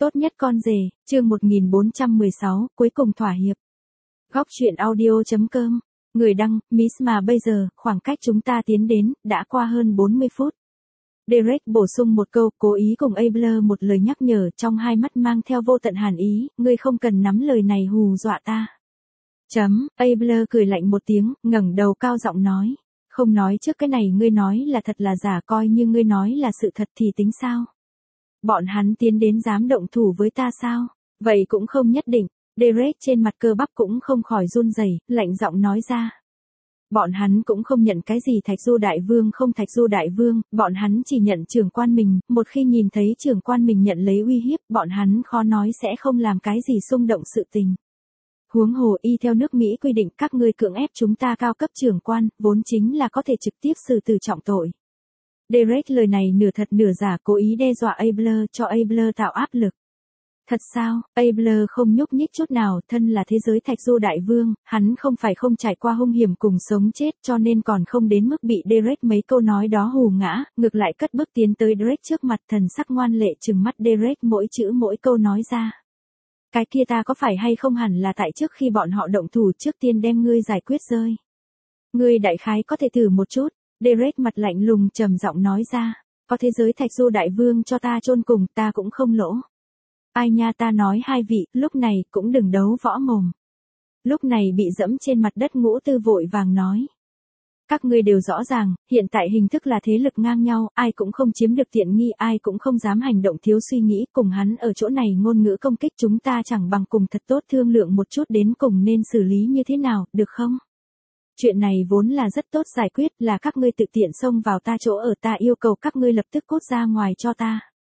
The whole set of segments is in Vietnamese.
Tốt nhất con rể, chương 1416, cuối cùng thỏa hiệp. Góc truyện audio.com. Người đăng, Miss mà bây giờ, khoảng cách chúng ta tiến đến, đã qua hơn 40 phút. Derek bổ sung một câu, cố ý cùng Abler một lời nhắc nhở, trong hai mắt mang theo vô tận hàn ý, ngươi không cần nắm lời này hù dọa ta. Abler cười lạnh một tiếng, ngẩng đầu cao giọng nói. Không nói trước cái này ngươi nói là thật là giả, coi như ngươi nói là sự thật thì tính sao? Bọn hắn tiến đến dám động thủ với ta sao? Vậy cũng không nhất định. Derek trên mặt cơ bắp cũng không khỏi run rẩy, lạnh giọng nói ra. Bọn hắn cũng không nhận cái gì Thạch Du Đại Vương không Thạch Du Đại Vương, bọn hắn chỉ nhận trưởng quan mình, một khi nhìn thấy trưởng quan mình nhận lấy uy hiếp, bọn hắn khó nói sẽ không làm cái gì xung động sự tình. Huống hồ y theo nước Mỹ quy định các ngươi cưỡng ép chúng ta cao cấp trưởng quan, vốn chính là có thể trực tiếp xử tử trọng tội. Derek lời này nửa thật nửa giả, cố ý đe dọa Abler, cho Abler tạo áp lực. Thật sao? Abler không nhúc nhích chút nào, thân là thế giới Thạch Du Đại Vương, hắn không phải không trải qua hung hiểm cùng sống chết cho nên còn không đến mức bị Derek mấy câu nói đó hù ngã, ngược lại cất bước tiến tới Derek trước mặt, thần sắc ngoan lệ trừng mắt Derek mỗi chữ mỗi câu nói ra. Cái kia ta có phải hay không hẳn là tại trước khi bọn họ động thủ trước tiên đem ngươi giải quyết rơi. Ngươi đại khái có thể thử một chút. Derek mặt lạnh lùng trầm giọng nói ra, có thế giới Thạch Du Đại Vương cho ta chôn cùng, ta cũng không lỗ. Ai nha, ta nói hai vị, lúc này cũng đừng đấu võ mồm. Lúc này bị dẫm trên mặt đất Ngũ Tư vội vàng nói. Các ngươi đều rõ ràng, hiện tại hình thức là thế lực ngang nhau, ai cũng không chiếm được tiện nghi, ai cũng không dám hành động thiếu suy nghĩ, cùng hắn ở chỗ này ngôn ngữ công kích chúng ta chẳng bằng cùng thật tốt thương lượng một chút đến cùng nên xử lý như thế nào, được không? Chuyện này vốn là rất tốt giải quyết, là các ngươi tự tiện xông vào ta chỗ ở, ta yêu cầu các ngươi lập tức cút ra ngoài cho ta.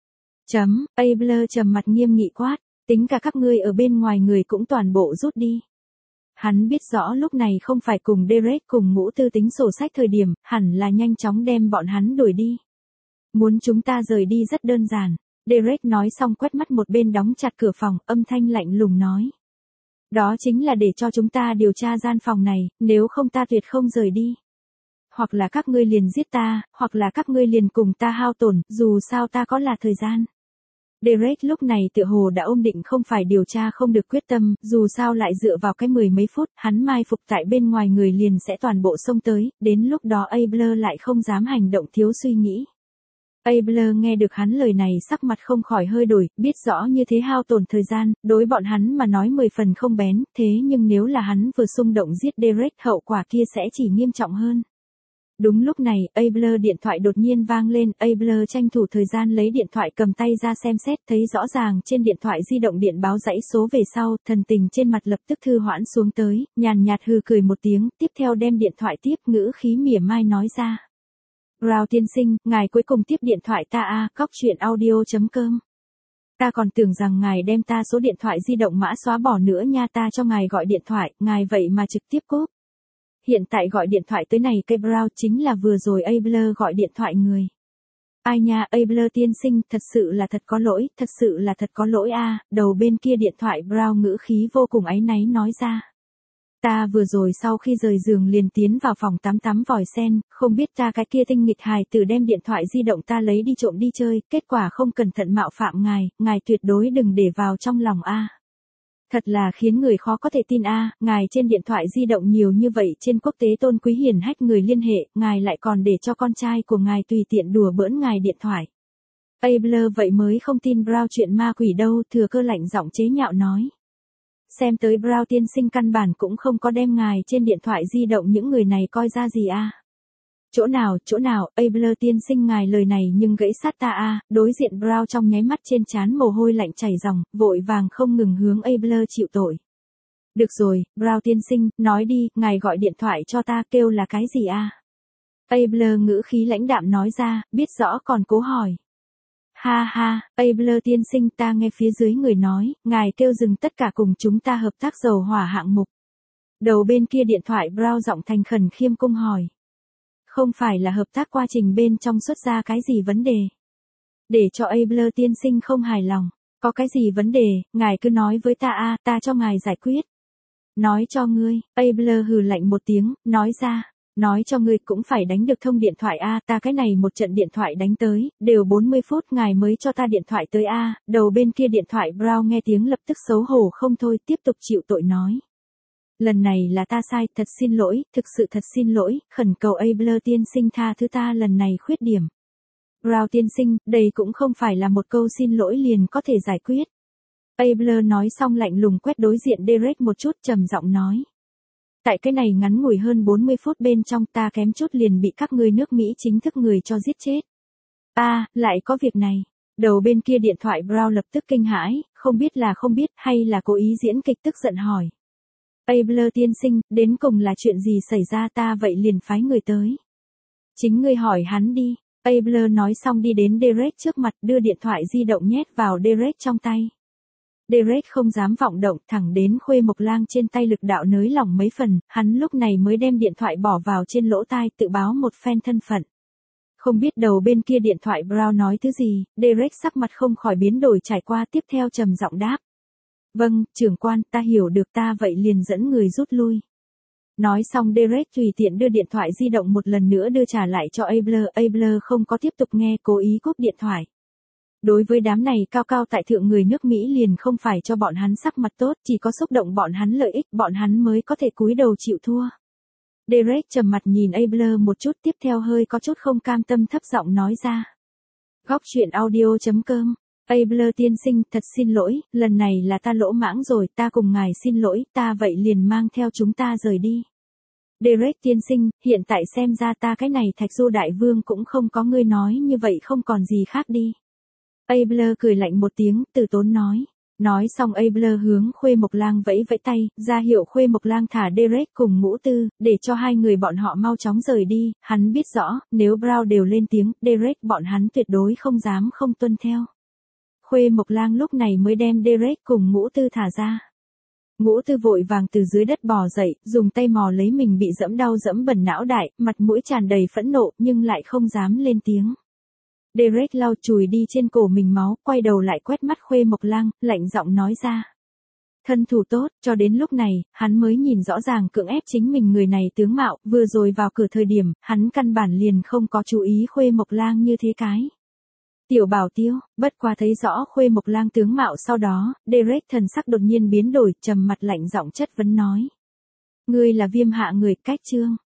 Abler trầm mặt nghiêm nghị quát, tính cả các ngươi ở bên ngoài người cũng toàn bộ rút đi. Hắn biết rõ lúc này không phải cùng Derek cùng Ngũ Tư tính sổ sách thời điểm, hẳn là nhanh chóng đem bọn hắn đuổi đi. Muốn chúng ta rời đi rất đơn giản. Derek nói xong quét mắt một bên đóng chặt cửa phòng, âm thanh lạnh lùng nói. Đó chính là để cho chúng ta điều tra gian phòng này, nếu không ta tuyệt không rời đi. Hoặc là các ngươi liền giết ta, hoặc là các ngươi liền cùng ta hao tổn, dù sao ta có là thời gian. Derek lúc này tựa hồ đã ôm định không phải điều tra không được quyết tâm, dù sao lại dựa vào cái 10 mấy phút, hắn mai phục tại bên ngoài người liền sẽ toàn bộ xông tới, đến lúc đó Abler lại không dám hành động thiếu suy nghĩ. Abler nghe được hắn lời này sắc mặt không khỏi hơi đổi, biết rõ như thế hao tổn thời gian, đối bọn hắn mà nói 10 phần không bén, thế nhưng nếu là hắn vừa xung động giết Derek hậu quả kia sẽ chỉ nghiêm trọng hơn. Đúng lúc này, Abler điện thoại đột nhiên vang lên, Abler tranh thủ thời gian lấy điện thoại cầm tay ra xem xét, thấy rõ ràng trên điện thoại di động điện báo dãy số về sau, thần tình trên mặt lập tức thư hoãn xuống tới, nhàn nhạt hừ cười một tiếng, tiếp theo đem điện thoại tiếp, ngữ khí mỉa mai nói ra. Brown tiên sinh, ngài cuối cùng tiếp điện thoại ta à, góc truyện audio.com. Ta còn tưởng rằng ngài đem ta số điện thoại di động mã xóa bỏ nữa nha, ta cho ngài gọi điện thoại, ngài vậy mà trực tiếp cúp. Hiện tại gọi điện thoại tới này cây Brown chính là vừa rồi Abler gọi điện thoại người. Ai nha, Abler tiên sinh, thật sự là thật có lỗi, thật sự là thật có lỗi a. Đầu bên kia điện thoại Brown ngữ khí vô cùng áy náy nói ra. Ta vừa rồi sau khi rời giường liền tiến vào phòng tắm vòi sen, không biết ta cái kia tinh nghịch hài tử đem điện thoại di động ta lấy đi trộm đi chơi, kết quả không cẩn thận mạo phạm ngài tuyệt đối đừng để vào trong lòng a. Thật là khiến người khó có thể tin a, ngài trên điện thoại di động nhiều như vậy, trên quốc tế tôn quý hiển hách người liên hệ, ngài lại còn để cho con trai của ngài tùy tiện đùa bỡn ngài điện thoại. Abler vậy mới không tin Brown chuyện ma quỷ đâu, thừa cơ lạnh giọng chế nhạo nói. Xem tới Brown tiên sinh căn bản cũng không có đem ngài trên điện thoại di động những người này coi ra gì a. Chỗ nào, Abler tiên sinh ngài lời này nhưng gãy sát ta a. Đối diện Brown trong nháy mắt trên trán mồ hôi lạnh chảy ròng, vội vàng không ngừng hướng Abler chịu tội. Được rồi, Brown tiên sinh, nói đi, ngài gọi điện thoại cho ta kêu là cái gì a? Abler ngữ khí lãnh đạm nói ra, biết rõ còn cố hỏi. Ha, Abler tiên sinh, ta nghe phía dưới người nói, ngài kêu dừng tất cả cùng chúng ta hợp tác dầu hỏa hạng mục. Đầu bên kia điện thoại Brown giọng thành khẩn khiêm cung hỏi. Không phải là hợp tác quá trình bên trong xuất ra cái gì vấn đề. Để cho Abler tiên sinh không hài lòng. Có cái gì vấn đề, ngài cứ nói với ta a, ta cho ngài giải quyết. Nói cho ngươi, Abler hừ lạnh một tiếng, nói ra. Nói cho ngươi cũng phải đánh được thông điện thoại a, ta cái này một trận điện thoại đánh tới, đều 40 phút ngài mới cho ta điện thoại tới a. Đầu bên kia điện thoại Brown nghe tiếng lập tức xấu hổ không thôi, tiếp tục chịu tội nói. Lần này là ta sai, thật xin lỗi, thực sự thật xin lỗi, khẩn cầu Abler tiên sinh tha thứ ta lần này khuyết điểm. Brown tiên sinh, đây cũng không phải là một câu xin lỗi liền có thể giải quyết. Abler nói xong lạnh lùng quét đối diện Derek một chút, trầm giọng nói. Tại cái này ngắn ngủi hơn 40 phút bên trong ta kém chút liền bị các ngươi nước Mỹ chính thức người cho giết chết. Lại có việc này. Đầu bên kia điện thoại Brown lập tức kinh hãi, không biết là không biết hay là cố ý diễn kịch, tức giận hỏi. Abler tiên sinh, đến cùng là chuyện gì xảy ra, ta vậy liền phái người tới. Chính ngươi hỏi hắn đi. Abler nói xong đi đến Derek trước mặt, đưa điện thoại di động nhét vào Derek trong tay. Derek không dám vọng động, thẳng đến Khuê Mộc Lang trên tay lực đạo nới lỏng mấy phần, hắn lúc này mới đem điện thoại bỏ vào trên lỗ tai, tự báo một phen thân phận. Không biết đầu bên kia điện thoại Brown nói thứ gì, Derek sắc mặt không khỏi biến đổi, trải qua tiếp theo trầm giọng đáp. Vâng, trưởng quan, ta hiểu được, ta vậy liền dẫn người rút lui. Nói xong Derek tùy tiện đưa điện thoại di động một lần nữa đưa trả lại cho Abler không có tiếp tục nghe, cố ý cúp điện thoại. Đối với đám này cao cao tại thượng người nước Mỹ liền không phải cho bọn hắn sắc mặt tốt, chỉ có xúc động bọn hắn lợi ích, bọn hắn mới có thể cúi đầu chịu thua. Derek trầm mặt nhìn Abler một chút, tiếp theo hơi có chút không cam tâm thấp giọng nói ra. Góc truyện audio.com. Abler tiên sinh, thật xin lỗi, lần này là ta lỗ mãng rồi, ta cùng ngài xin lỗi, ta vậy liền mang theo chúng ta rời đi. Derek tiên sinh, hiện tại xem ra ta cái này Thạch Du đại vương cũng không có ngươi nói như vậy, không còn gì khác đi. Abler cười lạnh một tiếng, từ tốn nói. Nói xong Abler hướng Khuê Mộc Lang vẫy vẫy tay, ra hiệu Khuê Mộc Lang thả Derek cùng Ngũ Tư, để cho hai người bọn họ mau chóng rời đi. Hắn biết rõ, nếu Brown đều lên tiếng, Derek bọn hắn tuyệt đối không dám không tuân theo. Khuê Mộc Lang lúc này mới đem Derek cùng Ngũ Tư thả ra. Ngũ Tư vội vàng từ dưới đất bò dậy, dùng tay mò lấy mình bị dẫm đau dẫm bẩn não đại, mặt mũi tràn đầy phẫn nộ nhưng lại không dám lên tiếng. Derek lau chùi đi trên cổ mình máu, quay đầu lại quét mắt Khuê Mộc Lang, lạnh giọng nói ra. Thân thủ tốt, cho đến lúc này, hắn mới nhìn rõ ràng cưỡng ép chính mình người này tướng mạo, vừa rồi vào cửa thời điểm, hắn căn bản liền không có chú ý Khuê Mộc Lang như thế cái. Tiểu Bảo Tiêu, bất qua thấy rõ Khuê Mộc Lang tướng mạo sau đó, Derek thần sắc đột nhiên biến đổi, trầm mặt lạnh giọng chất vấn nói. Ngươi là Viêm hạ người, cách chương.